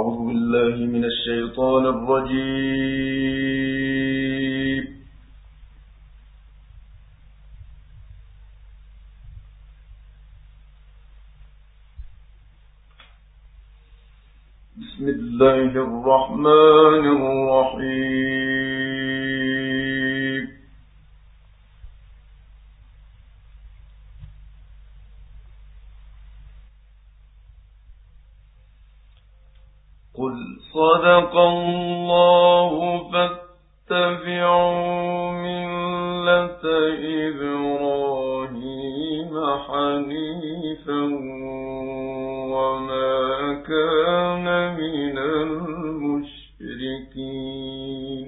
أعوذ بالله من الشيطان الرجيم. بسم الله الرحمن الرحيم. قل صدق الله فاتبعوا ملة إبراهيم حنيفا وما كان من المشركين.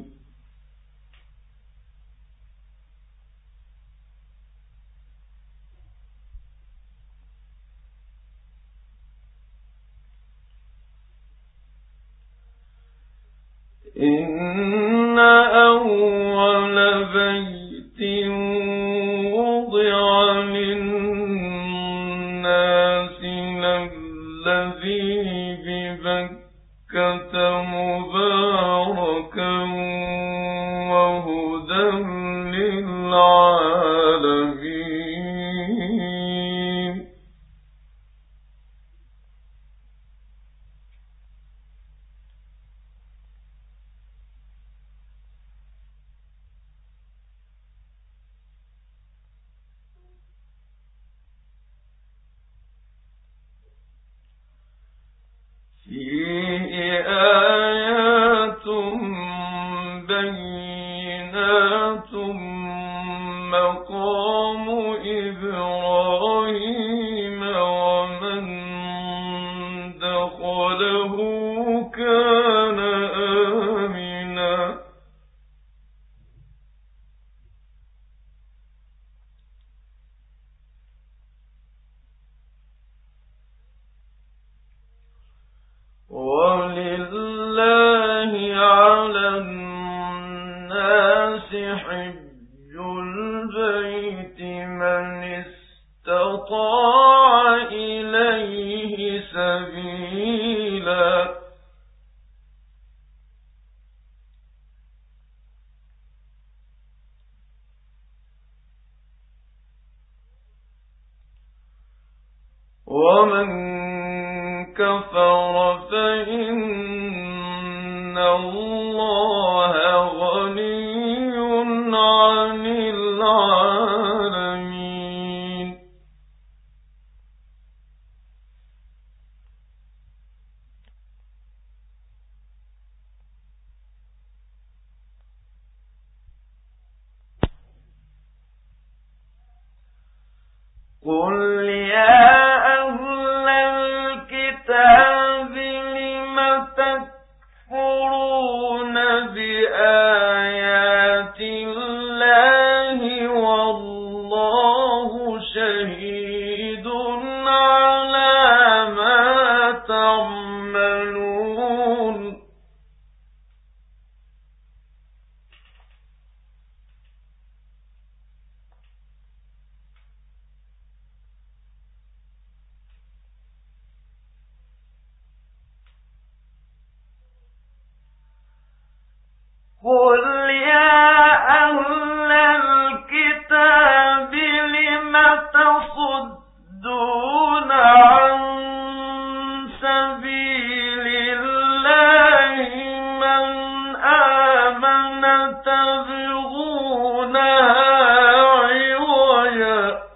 إن أول بيت وضع للناس الذي ببكة مباركا وهدى للعالمين. فيه آيات بينات مقام إبراهيم ومن دخله كان آمنا. ولله على الناس حج البيت من استطاع إليه سبيلا. ومن كفر فإن الله غني عن العالمين. قل يا أهل الكتاب لم تكفرون بآيات الله والله شهيد على ما تعملون. قل يا أهل الكتاب لم تصدون عن سبيل الله من آمن تبغونها عوجا.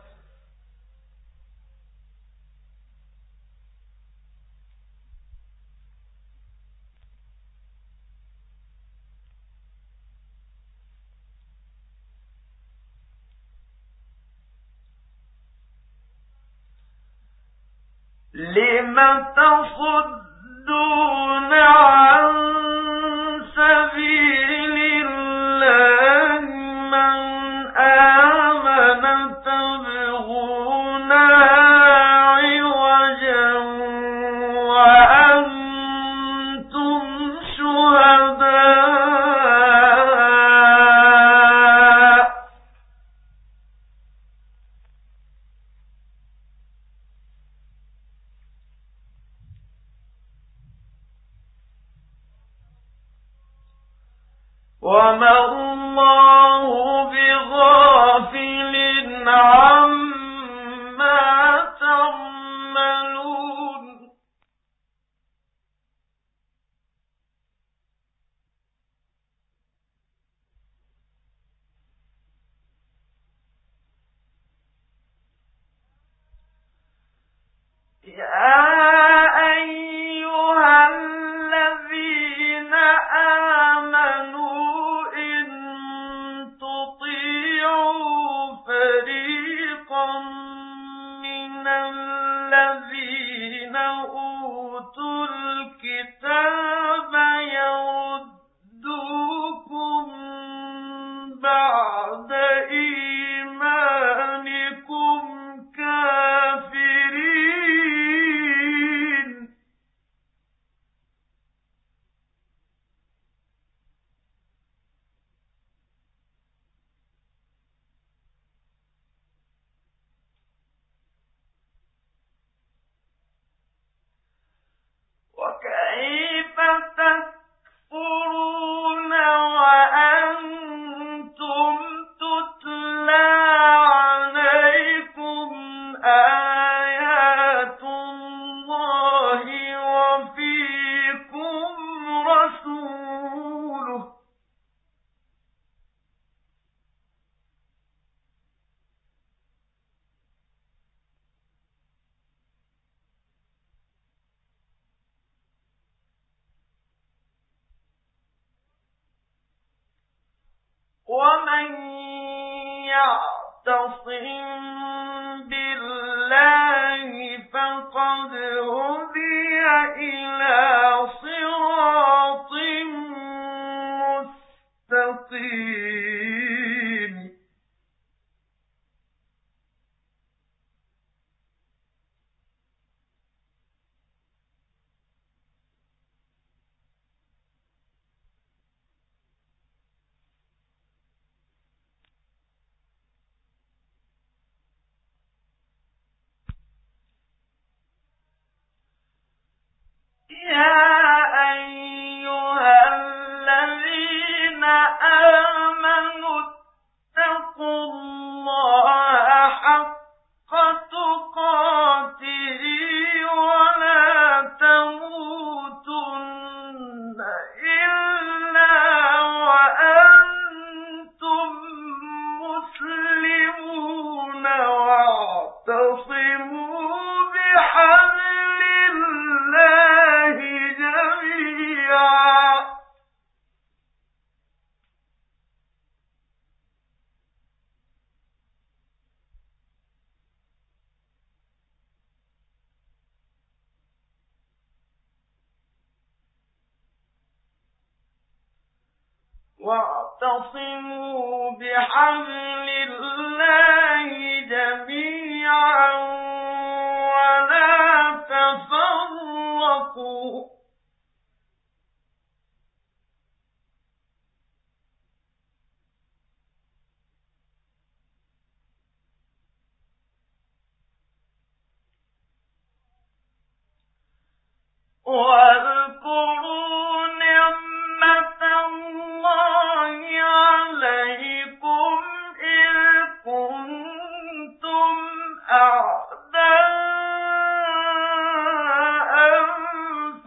لم تصدون عن سبيل الله من آمن تبغونها عوجا وأنتم شهداء. وما الله بغافل عما تعملون وكيف تكفرون وأنتم تتلى عليكم آيات الله وفيكم رسوله ومن يعتصم بالله فقد هدي إلى صراط مستقيم يا أيها الذين آمنوا اتقوا الله حق تقاته ولا تموتن إلا وأنتم مسلمون واعتصموا بحبل الله جميعا ولا تفرقوا واذكروا نعمة الله عليكم إذ كنتم أعداء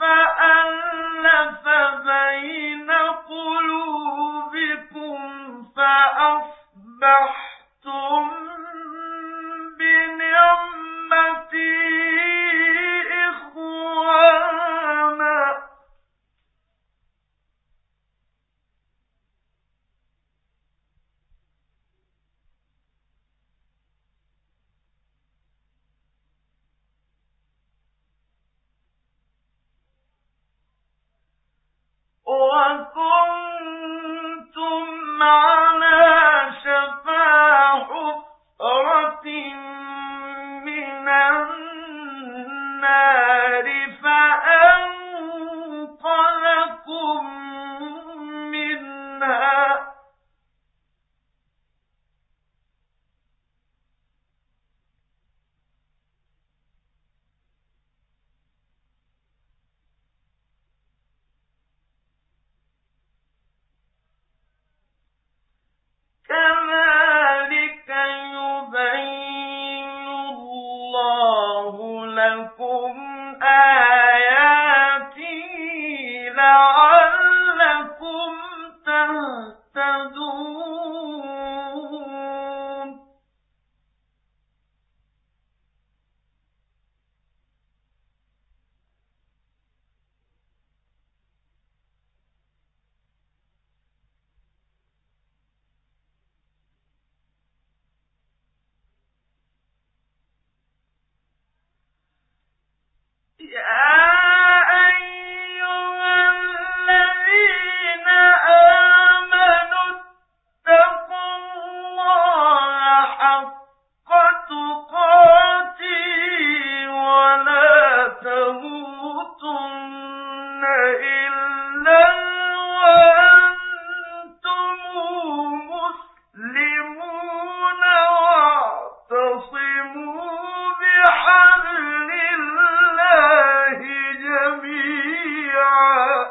إلا وأنتم مسلمون واعتصموا بحبل الله جميعا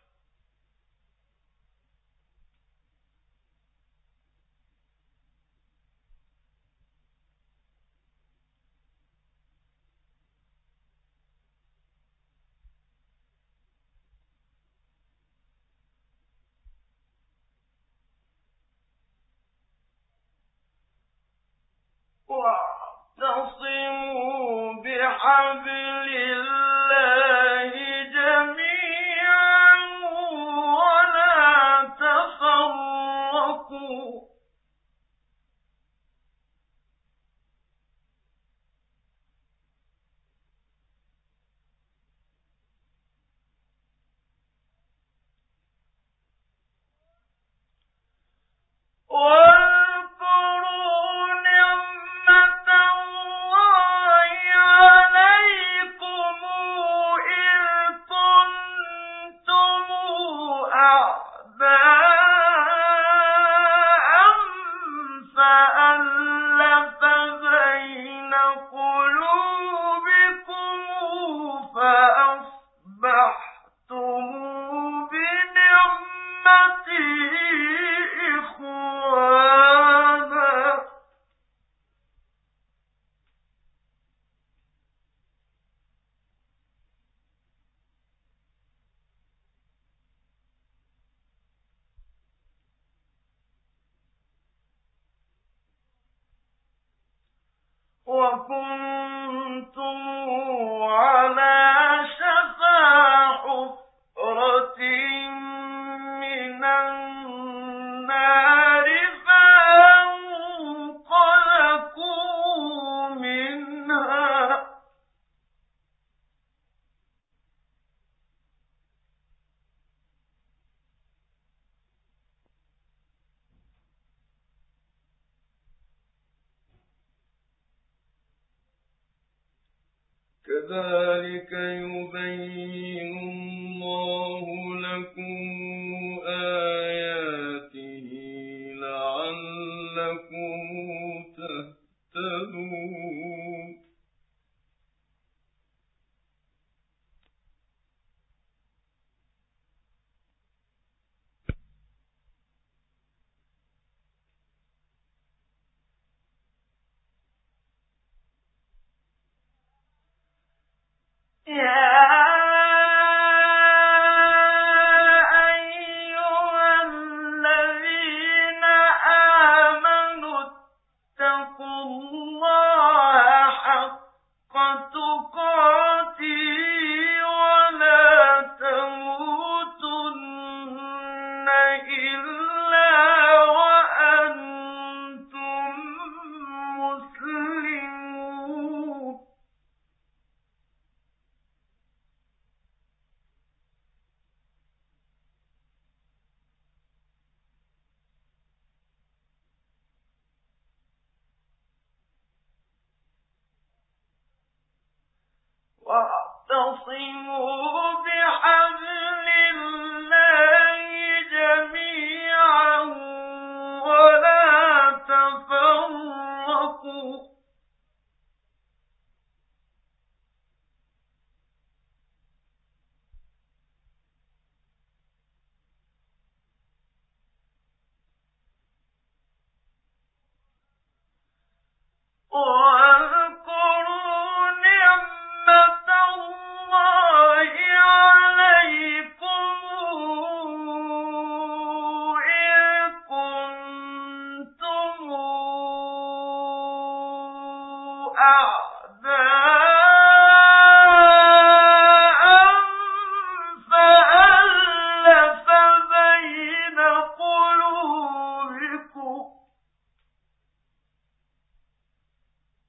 واعتصموا بحبل الله جميعا ولا تفرقوا وكنتم على شفا حفرة من النار فانقذكم منها كذلك يبين الله لكم آياته لعلكم تهتدون واعتصموا بحبل الله جميعا ولا تفرقوا واذكروا نعمة الله عليكم إذ كنتم أعداء فألف بين قلوبكم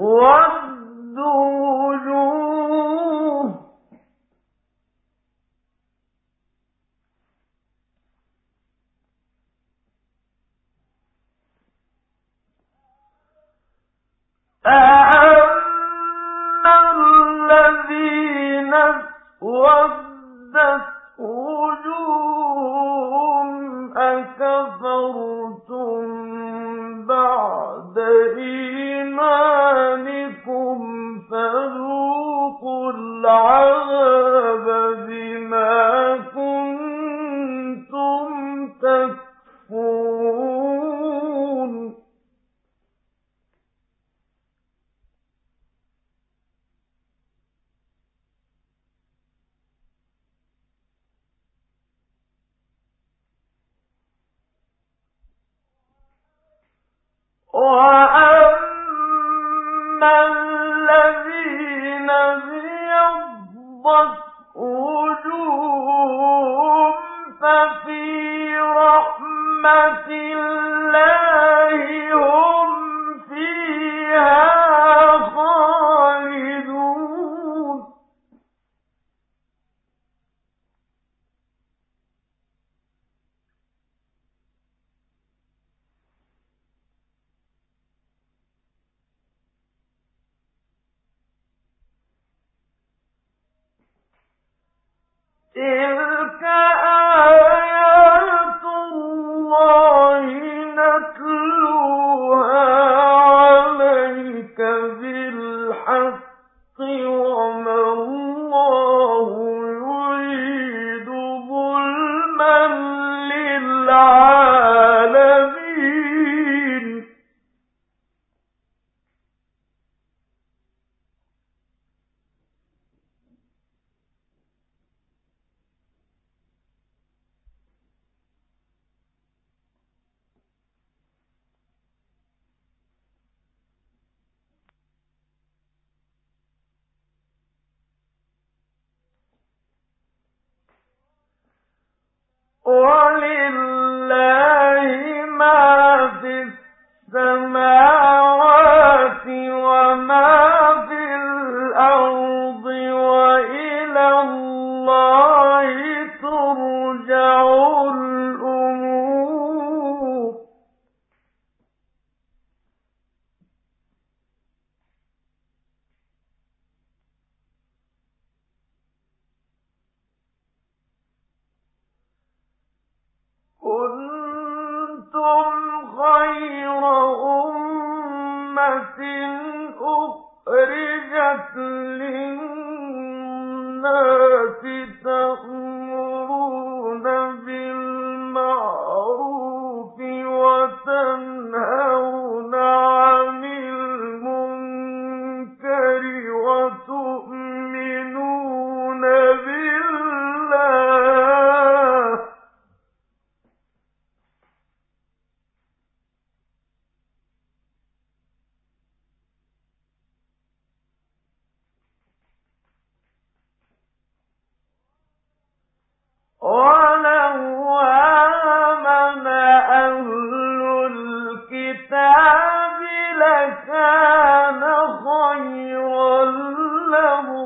تسود وجوه أما الذين اسودت وجوههم أكفرتم بعد إيمانكم فذوقوا العذاب بما كنتم تكفرون وَأَمَّا الَّذِينَ ابْيَضَّتْ وُجُوهُهُمْ فَفِي رَحْمَةِ اللَّهِ هُمْ فِيهَا خَالِدُونَ تِلْكَ آيَاتُ اللَّهِ نَتْلُوهَا عَلَيْكَ بِالْحَقِّ وَمَا اللَّهُ يُرِيدُ ظُلْمًا لِّلْعَالَمِينَ وَلِلَّهِ مَا فِي السَّمَاوَاتِ وَمَا فِي الْأَرْضِ وَإِلَى اللَّهِ تُرْجَعُ الْأُمُورُ كُنتُمْ خَيْرَ أُمَّةٍ أُخْرِجَتْ لِلنَّاسِ تَأْمُرُونَ بِالْمَعْرُوفِ وَتَنْهَوْنَ عَنِ الْمُنكَرِ وَتُؤْمِنُونَ بِاللَّهِ وَلَوْ آمَنَ أَهْلُ الْكِتَابِ لَكَانَ خَيْرًا لَّهُمْ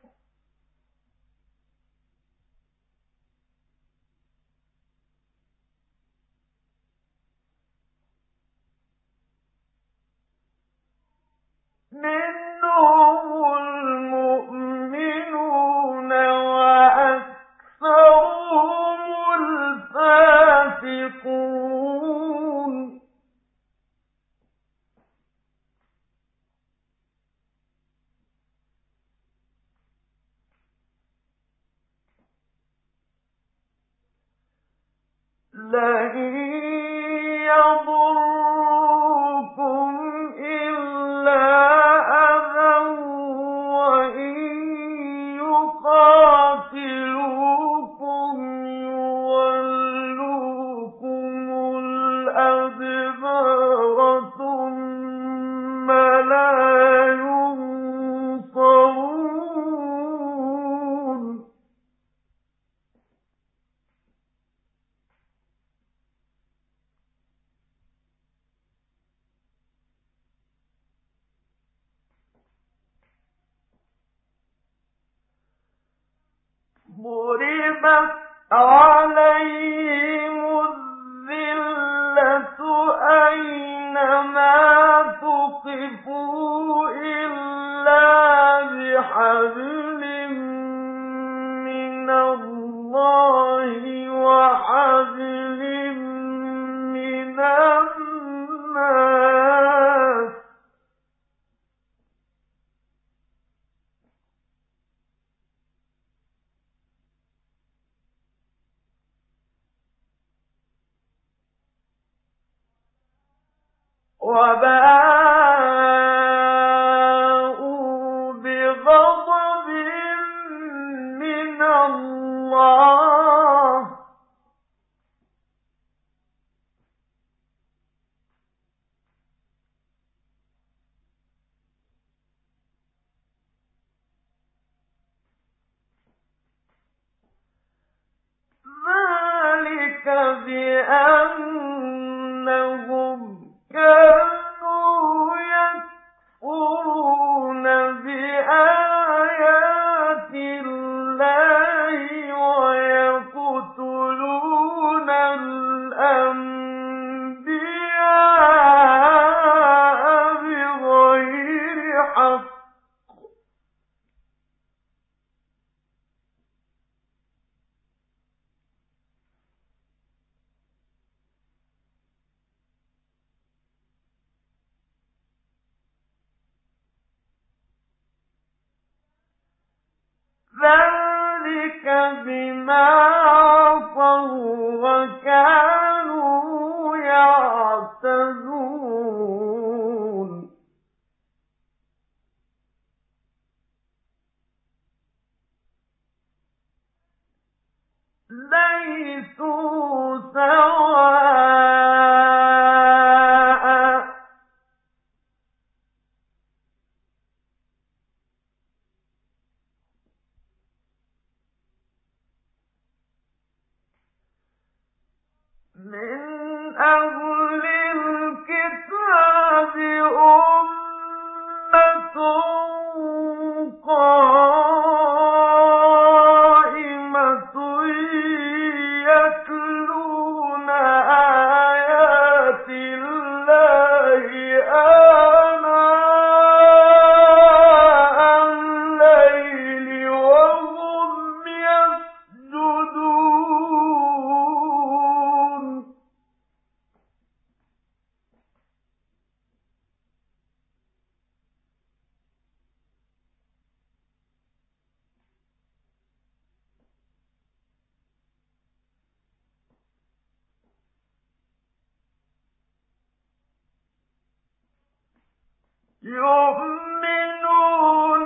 مِنْهُمُ الْمُؤْمِنُونَ وَأَكْثَرُهُمُ الْفَاسِقُونَ لَن يَضُرُّوكُمْ إِلَّا أَذًى وَإِن يُقَاتِلُوكُمْ يُوَلُّوكُمُ الْأَدْبَارَ ثُمَّ لَا يُنصَرُونَ عليهم الذلة أينما ثقفوا إلا بحبل من الله وحبل من الناس وباءوا بغضب من الله ذلك بأنهم كانوا يكفرون بآيات الله ويقتلون الأنبياء بغير حق ذلك بما عصوا وكانوا يعتدون ليسوا سواء من أهل الكتاب أمة قائمة يتلون آيات الله آناء الليل وهم يسجدون يؤمنون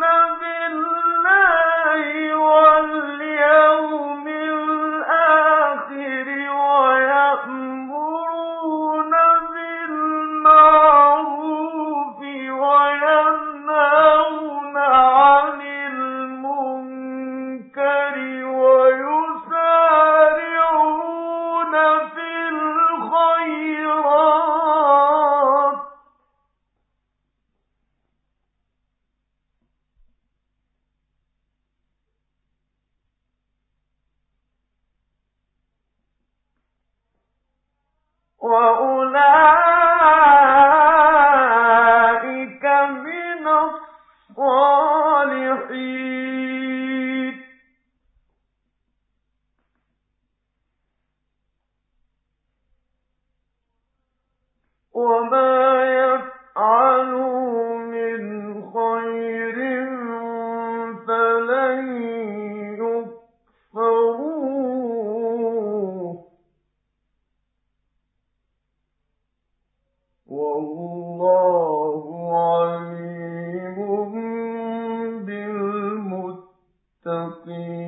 بالله واليوم الآخر ويأمرون بالمعروف وينهون عن المنكر ويسارعون في الخيرات وأولئك من الصالحين وما يفعلوا من خير فلن يكفروه والله عليم بالمتقين